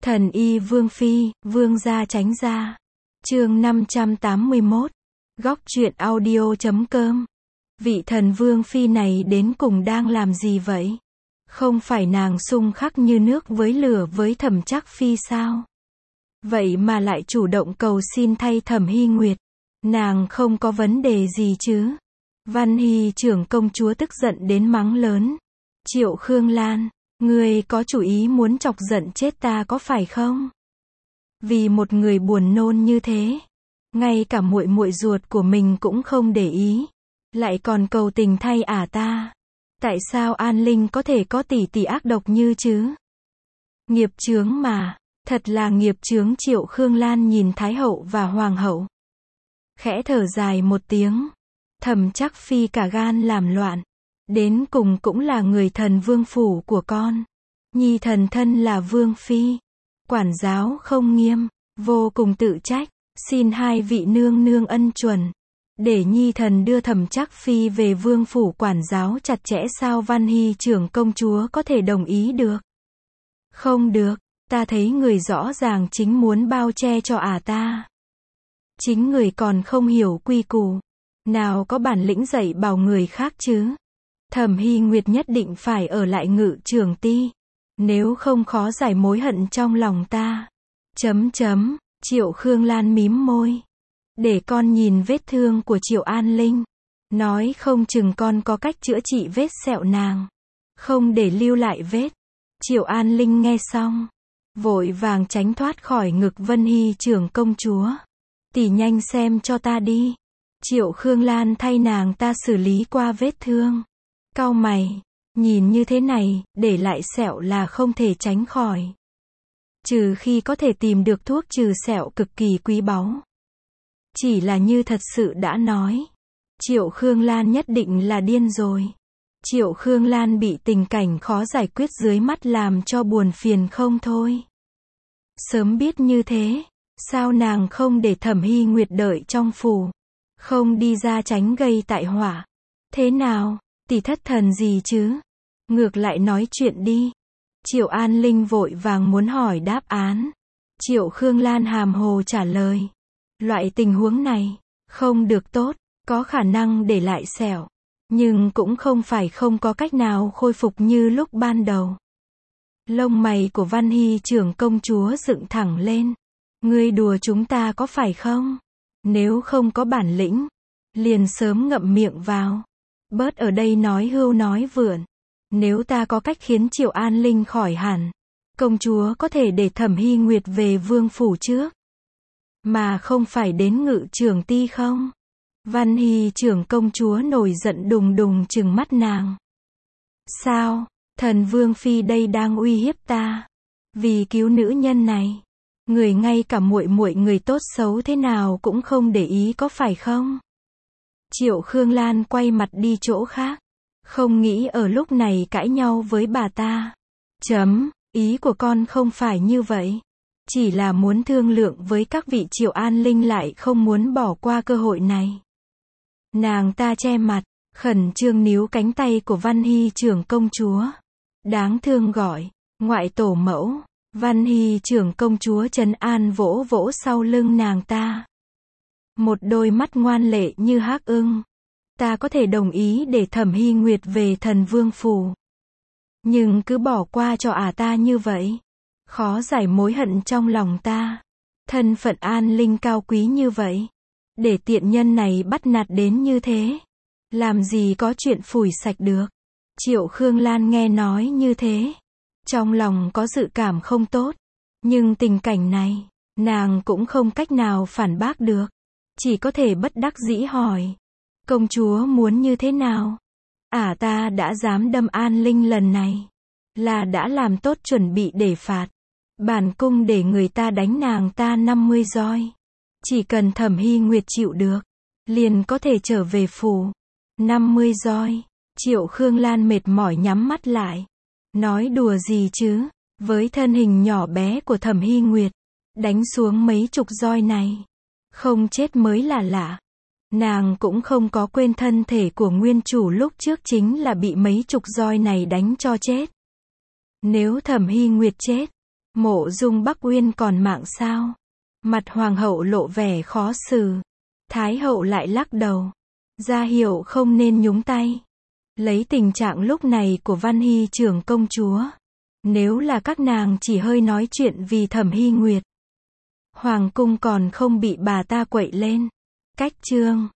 Thần y Vương Phi, Vương gia tránh ra. Chương 581. Góc truyện audio.com. Vị thần Vương Phi này đến cùng đang làm gì vậy? Không phải nàng xung khắc như nước với lửa với Thẩm Trác Phi sao? Vậy mà lại chủ động cầu xin thay Thẩm Hy Nguyệt. Nàng không có vấn đề gì chứ? Văn Hy trưởng công chúa tức giận đến mắng lớn. Triệu Khương Lan, ngươi có chủ ý muốn chọc giận chết ta có phải không? Vì một người buồn nôn như thế, ngay cả muội muội ruột của mình cũng không để ý, lại còn cầu tình thay ta. Tại sao An Linh có thể có tỷ tỷ ác độc như chứ? Nghiệp chướng mà, thật là nghiệp chướng. Triệu Khương Lan nhìn Thái hậu và Hoàng hậu, khẽ thở dài một tiếng. Thẩm Trác Phi cả gan làm loạn, đến cùng cũng là người thần vương phủ của con. Nhi thần thân là Vương Phi, quản giáo không nghiêm, vô cùng tự trách, xin hai vị nương nương ân chuẩn, để Nhi thần đưa Thẩm Trác Phi về vương phủ quản giáo chặt chẽ. Sao Văn Hy trưởng công chúa có thể đồng ý được? Không được, ta thấy người rõ ràng chính muốn bao che cho ta. Chính người còn không hiểu quy củ, nào có bản lĩnh dạy bảo người khác chứ. Thẩm Hy Nguyệt nhất định phải ở lại Ngự Trưởng Ti, nếu không khó giải mối hận trong lòng ta. Triệu Khương Lan mím môi. Để con nhìn vết thương của Triệu An Linh, nói không chừng con có cách chữa trị vết sẹo nàng, không để lưu lại vết. Triệu An Linh nghe xong, vội vàng tránh thoát khỏi ngực Vân Hy trưởng công chúa. Tỷ nhanh xem cho ta đi. Triệu Khương Lan thay nàng ta xử lý qua vết thương. Cau mày, nhìn như thế này, để lại sẹo là không thể tránh khỏi. Trừ khi có thể tìm được thuốc trừ sẹo cực kỳ quý báu. Chỉ là như thật sự đã nói, Triệu Khương Lan nhất định là điên rồi. Triệu Khương Lan bị tình cảnh khó giải quyết dưới mắt làm cho buồn phiền không thôi. Sớm biết như thế, sao nàng không để Thẩm Hy Nguyệt đợi trong phủ, không đi ra tránh gây tại họa. Thế nào, tỷ thất thần gì chứ? Ngược lại nói chuyện đi. Triệu An Linh vội vàng muốn hỏi đáp án. Triệu Khương Lan hàm hồ trả lời. Loại tình huống này, không được tốt, có khả năng để lại sẹo, nhưng cũng không phải không có cách nào khôi phục như lúc ban đầu. Lông mày của Văn Hy trưởng công chúa dựng thẳng lên. Ngươi đùa chúng ta có phải không? Nếu không có bản lĩnh, liền sớm ngậm miệng vào. Bớt ở đây nói hưu nói vượn. Nếu ta có cách khiến Triệu An Linh khỏi hẳn, công chúa có thể để Thẩm Hy Nguyệt về vương phủ trước, mà không phải đến Ngự Trưởng Ti không? Văn Hy trưởng công chúa nổi giận đùng đùng trừng mắt nàng. Sao, thần Vương Phi đây đang uy hiếp ta? Vì cứu nữ nhân này, người ngay cả muội muội người tốt xấu thế nào cũng không để ý có phải không? Triệu Khương Lan quay mặt đi chỗ khác, không nghĩ ở lúc này cãi nhau với bà ta. Ý của con không phải như vậy. Chỉ là muốn thương lượng với các vị. Triệu An Linh lại không muốn bỏ qua cơ hội này. Nàng ta che mặt, khẩn trương níu cánh tay của Văn Hy trưởng công chúa. Đáng thương gọi, ngoại tổ mẫu. Văn Hy trưởng công chúa trấn an vỗ vỗ sau lưng nàng ta. Một đôi mắt ngoan lệ như hắc ưng. Ta có thể đồng ý để Thẩm Hy Nguyệt về thần vương phủ, nhưng cứ bỏ qua cho ta như vậy, khó giải mối hận trong lòng ta. Thân phận An Linh cao quý như vậy, để tiện nhân này bắt nạt đến như thế, làm gì có chuyện phủi sạch được. Triệu Khương Lan nghe nói như thế, trong lòng có dự cảm không tốt, nhưng tình cảnh này, nàng cũng không cách nào phản bác được, chỉ có thể bất đắc dĩ hỏi. Công chúa muốn như thế nào? Ta đã dám đâm An Linh lần này, là đã làm tốt chuẩn bị để phạt. Bản cung để người ta đánh nàng ta 50 roi. Chỉ cần Thẩm Hy Nguyệt chịu được, liền có thể trở về phủ. 50 roi. Triệu Khương Lan mệt mỏi nhắm mắt lại. Nói đùa gì chứ? Với thân hình nhỏ bé của Thẩm Hy Nguyệt, đánh xuống mấy chục roi này, không chết mới là lạ. Nàng cũng không có quên thân thể của nguyên chủ lúc trước chính là bị mấy chục roi này đánh cho chết. Nếu Thẩm Hy Nguyệt chết, Mộ Dung Bắc Uyên còn mạng sao? Mặt hoàng hậu lộ vẻ khó xử. Thái hậu lại lắc đầu, ra hiệu không nên nhúng tay. Lấy tình trạng lúc này của Văn Hy trưởng công chúa, nếu là các nàng chỉ hơi nói chuyện vì Thẩm Hy Nguyệt, hoàng cung còn không bị bà ta quậy lên. Cách chương